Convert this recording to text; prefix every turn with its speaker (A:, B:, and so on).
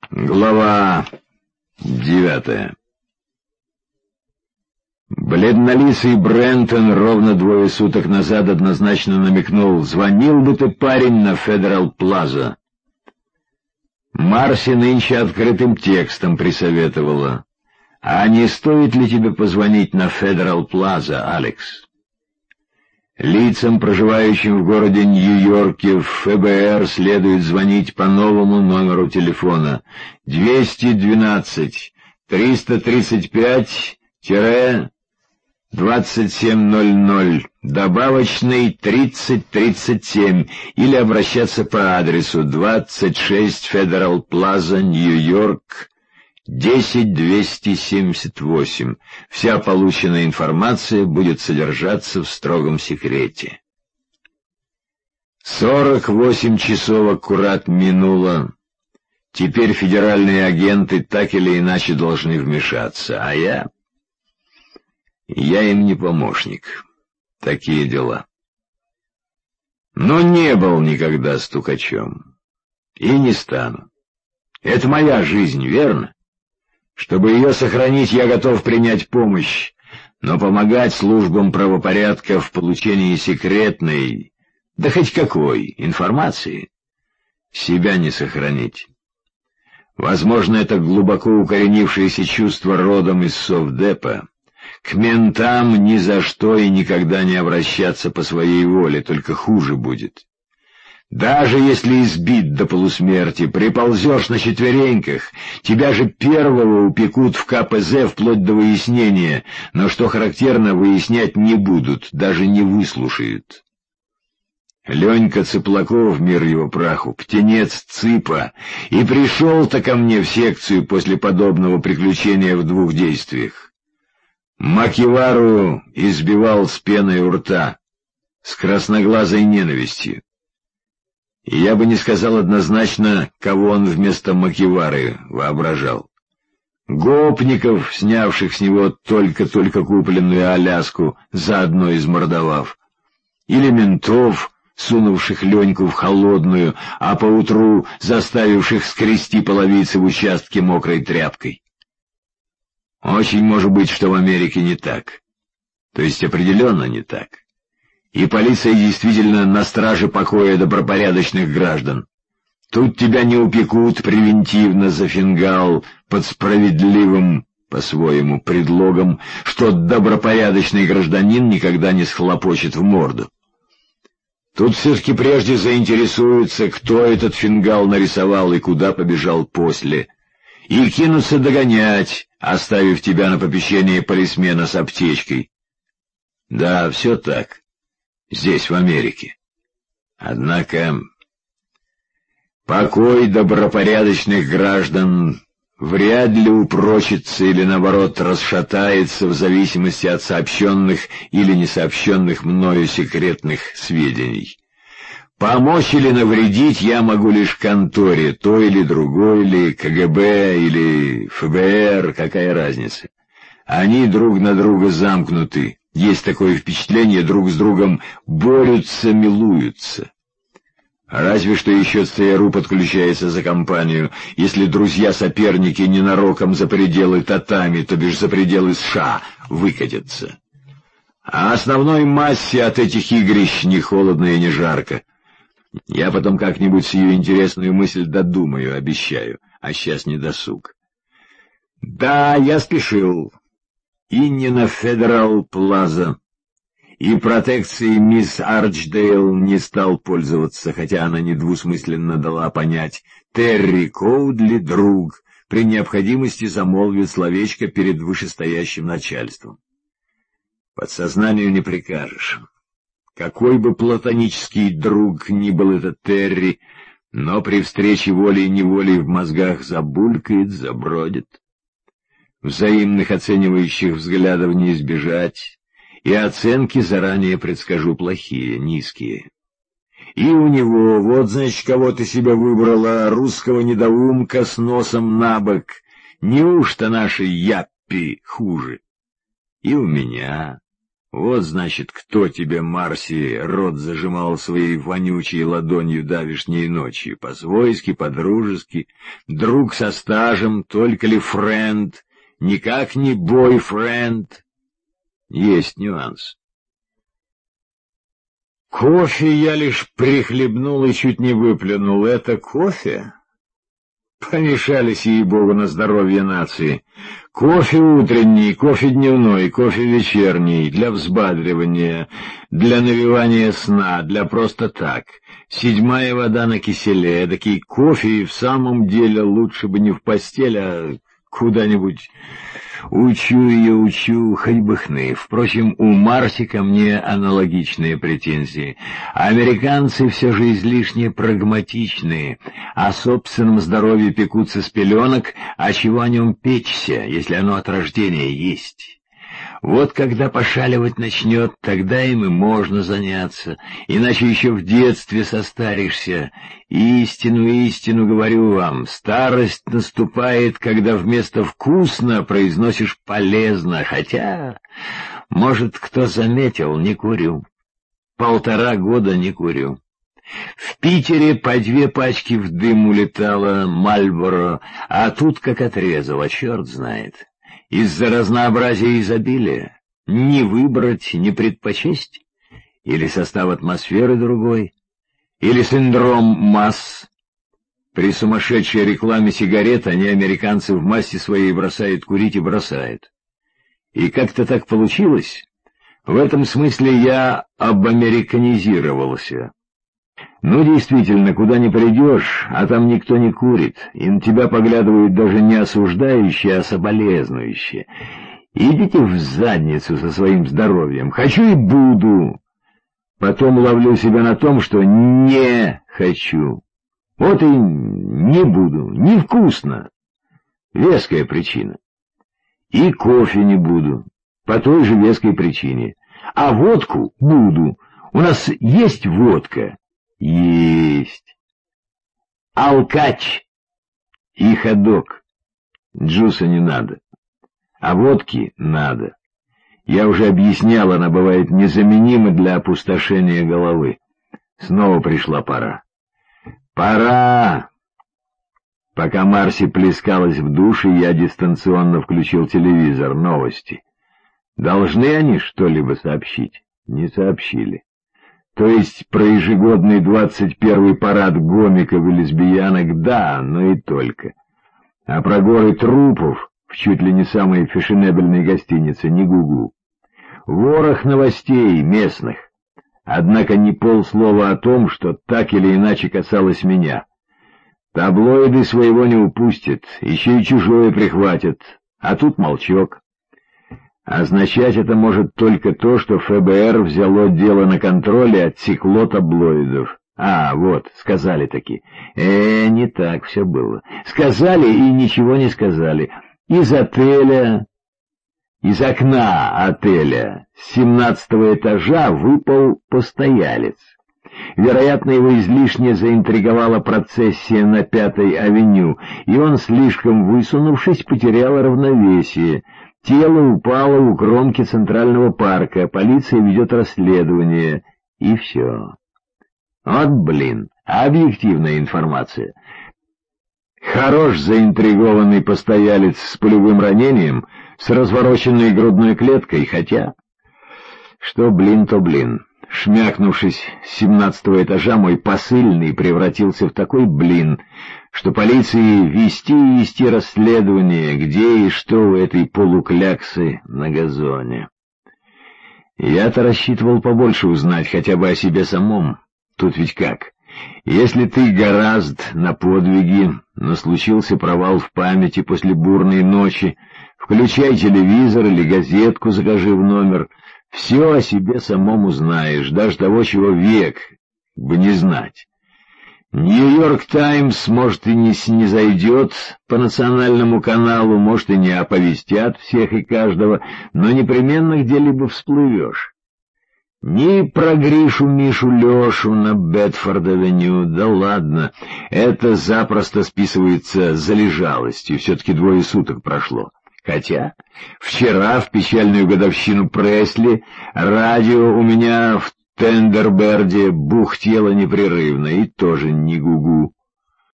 A: Глава 9. Бледнолицый Брентон ровно 2 суток назад однозначно намекнул: «Звонил бы ты, парень, на Федерал Плаза». Марси нынче открытым текстом присоветовала: «А не стоит ли тебе позвонить на Федерал Плаза, Алекс?» Лицам, проживающим в городе Нью-Йорке, в ФБР следует звонить по новому номеру телефона 212-335-2700, добавочный 3037, или обращаться по адресу 26 Федерал Плаза, Нью-Йорк, 10278. Вся полученная информация будет содержаться в строгом секрете. 48 часов аккурат минуло. Теперь федеральные агенты так или иначе должны вмешаться, а я им не помощник. Такие дела. Но не был никогда стукачом. И не стану. Это моя жизнь, верно? Чтобы ее сохранить, я готов принять помощь, но помогать службам правопорядка в получении секретной, да хоть какой, информации, себя не сохранить. Возможно, это глубоко укоренившееся чувство родом из Совдепа. К ментам ни за что и никогда не обращаться по своей воле, только хуже будет. Даже если избит до полусмерти, приползешь на четвереньках, тебя же первого упекут в КПЗ вплоть до выяснения, но, что характерно, выяснять не будут, даже не выслушают. Ленька Цыплаков, мир его праху, птенец Цыпа, и пришел-то ко мне в секцию после подобного приключения в 2 действиях. Макивару избивал с пеной у рта, с красноглазой ненавистью. И я бы не сказал однозначно, кого он вместо Макивары воображал. Гопников, снявших с него только-только купленную Аляску, заодно измордовав. Или ментов, сунувших Леньку в холодную, а поутру заставивших скрести половицы в участке мокрой тряпкой. Очень может быть, что в Америке не так. То есть определенно не так. И полиция действительно на страже покоя добропорядочных граждан. Тут тебя не упекут превентивно за фингал под справедливым, по-своему, предлогом, что добропорядочный гражданин никогда не схлопочет в морду. Тут все-таки прежде заинтересуются, кто этот фингал нарисовал и куда побежал после, и кинутся догонять, оставив тебя на попечение полисмена с аптечкой. Да, все так. Здесь, в Америке. Однако покой добропорядочных граждан вряд ли упрочится или, наоборот, расшатается в зависимости от сообщенных или несообщенных мною секретных сведений. Помочь или навредить я могу лишь конторе, той или другой, или КГБ, или ФБР, какая разница. Они друг на друга замкнуты. Есть такое впечатление, друг с другом борются, милуются. Разве что еще ЦРУ подключается за компанию, если друзья-соперники ненароком за пределы татами, то бишь за пределы США, выкатятся. А основной массе от этих игрищ ни холодно и ни жарко. Я потом как-нибудь сию интересную мысль додумаю, обещаю, а сейчас не досуг. Да, я спешил. И не на Федерал Плаза, и протекцией мисс Арчдейл не стал пользоваться, хотя она недвусмысленно дала понять: Терри Коудли — друг, при необходимости замолвит словечко перед вышестоящим начальством. Подсознанию не прикажешь. Какой бы платонический друг ни был этот Терри, но при встрече волей-неволей в мозгах забулькает, забродит. Взаимных оценивающих взглядов не избежать, и оценки заранее предскажу плохие, низкие. И у него, вот, значит, кого ты себе выбрала, русского недоумка с носом набок. Неужто нашей Яппи хуже? И у меня, Вот, значит, кто тебе, Марси, рот зажимал своей вонючей ладонью давешней ночью. По-свойски, по-дружески, друг со стажем, только ли френд, никак не бойфренд. Есть нюанс. Кофе я лишь прихлебнул и чуть не выплюнул. Это кофе? Помешались, ей-богу, на здоровье нации. Кофе утренний, кофе дневной, кофе вечерний, для взбадривания, для навевания сна, для просто так. 7-я вода на киселе, эдакий кофе, и в самом деле лучше бы не в постель, а куда-нибудь. Учу, хоть бы хны. Впрочем, у Марси ко мне аналогичные претензии. Американцы все же излишне прагматичные, о собственном здоровье пекутся с пеленок, а чего о нем печься, если оно от рождения есть? Вот когда пошаливать начнет, тогда им и можно заняться, иначе еще в детстве состаришься. Истину говорю вам, старость наступает, когда вместо «вкусно» произносишь «полезно», хотя, может, кто заметил, не курю. 1,5 года не курю. В Питере по 2 пачки в дым улетало Мальборо, а тут как отрезало, черт знает. Из-за разнообразия и изобилия? Не выбрать, не предпочесть? Или состав атмосферы другой? Или синдром масс? При сумасшедшей рекламе сигарет они, американцы, в массе своей бросают курить и бросают. И как-то так получилось. В этом смысле я обамериканизировался. Ну, действительно, куда ни придешь, а там никто не курит, и на тебя поглядывают даже не осуждающие, а соболезнующие. Идите в задницу со своим здоровьем. Хочу и буду. Потом ловлю себя на том, что не хочу. Вот и не буду. Невкусно. Веская причина. И кофе не буду. По той же веской причине. А водку буду. У нас есть водка? Есть. Алкач и ходок. Джуса не надо. А водки надо. Я уже объяснял, она бывает незаменима для опустошения головы. Снова пришла пора. Пора! Пока Марси плескалась в душе, я дистанционно включил телевизор. Новости. Должны они что-либо сообщить? Не сообщили. То есть про ежегодный 21-й парад гомиков и лесбиянок, да, но и только. А про горы трупов в чуть ли не самой фешенебельной гостинице не гугу. Ворох новостей местных. Однако ни полслова о том, что так или иначе касалось меня. Таблоиды своего не упустят, еще и чужое прихватят, а тут молчок. Означать это может только то, что ФБР взяло дело на контроль и отсекло таблоидов. А, вот, сказали-таки. Не так все было. Сказали и ничего не сказали. Из окна отеля с 17-го этажа выпал постоялец. Вероятно, его излишне заинтриговала процессия на 5-й авеню, и он, слишком высунувшись, потерял равновесие. Тело упало у кромки Центрального парка, полиция ведет расследование, и все. Вот, блин, объективная информация. Хорош заинтригованный постоялец с пулевым ранением, с развороченной грудной клеткой, хотя... Что блин, то блин. Шмякнувшись с 17-го этажа, мой посыльный превратился в такой блин, что полиции вести расследование, где и что у этой полукляксы на газоне. Я-то рассчитывал побольше узнать хотя бы о себе самом. Тут ведь как? Если ты горазд на подвиги, но случился провал в памяти после бурной ночи, включай телевизор или газетку, закажи в номер, все о себе самом узнаешь, даже того, чего век бы не знать. «Нью-Йорк Таймс», может, и не снизойдет по национальному каналу, может, и не оповестят всех и каждого, но непременно где-либо всплывешь. Ни про Гришу-Мишу Лешу на Бетфорд-авеню, да ладно, это запросто списывается залежалостью, все-таки 2 суток прошло. Хотя вчера, в печальную годовщину Пресли, радио у меня в Тендерберде бухтело непрерывно, и тоже не гугу.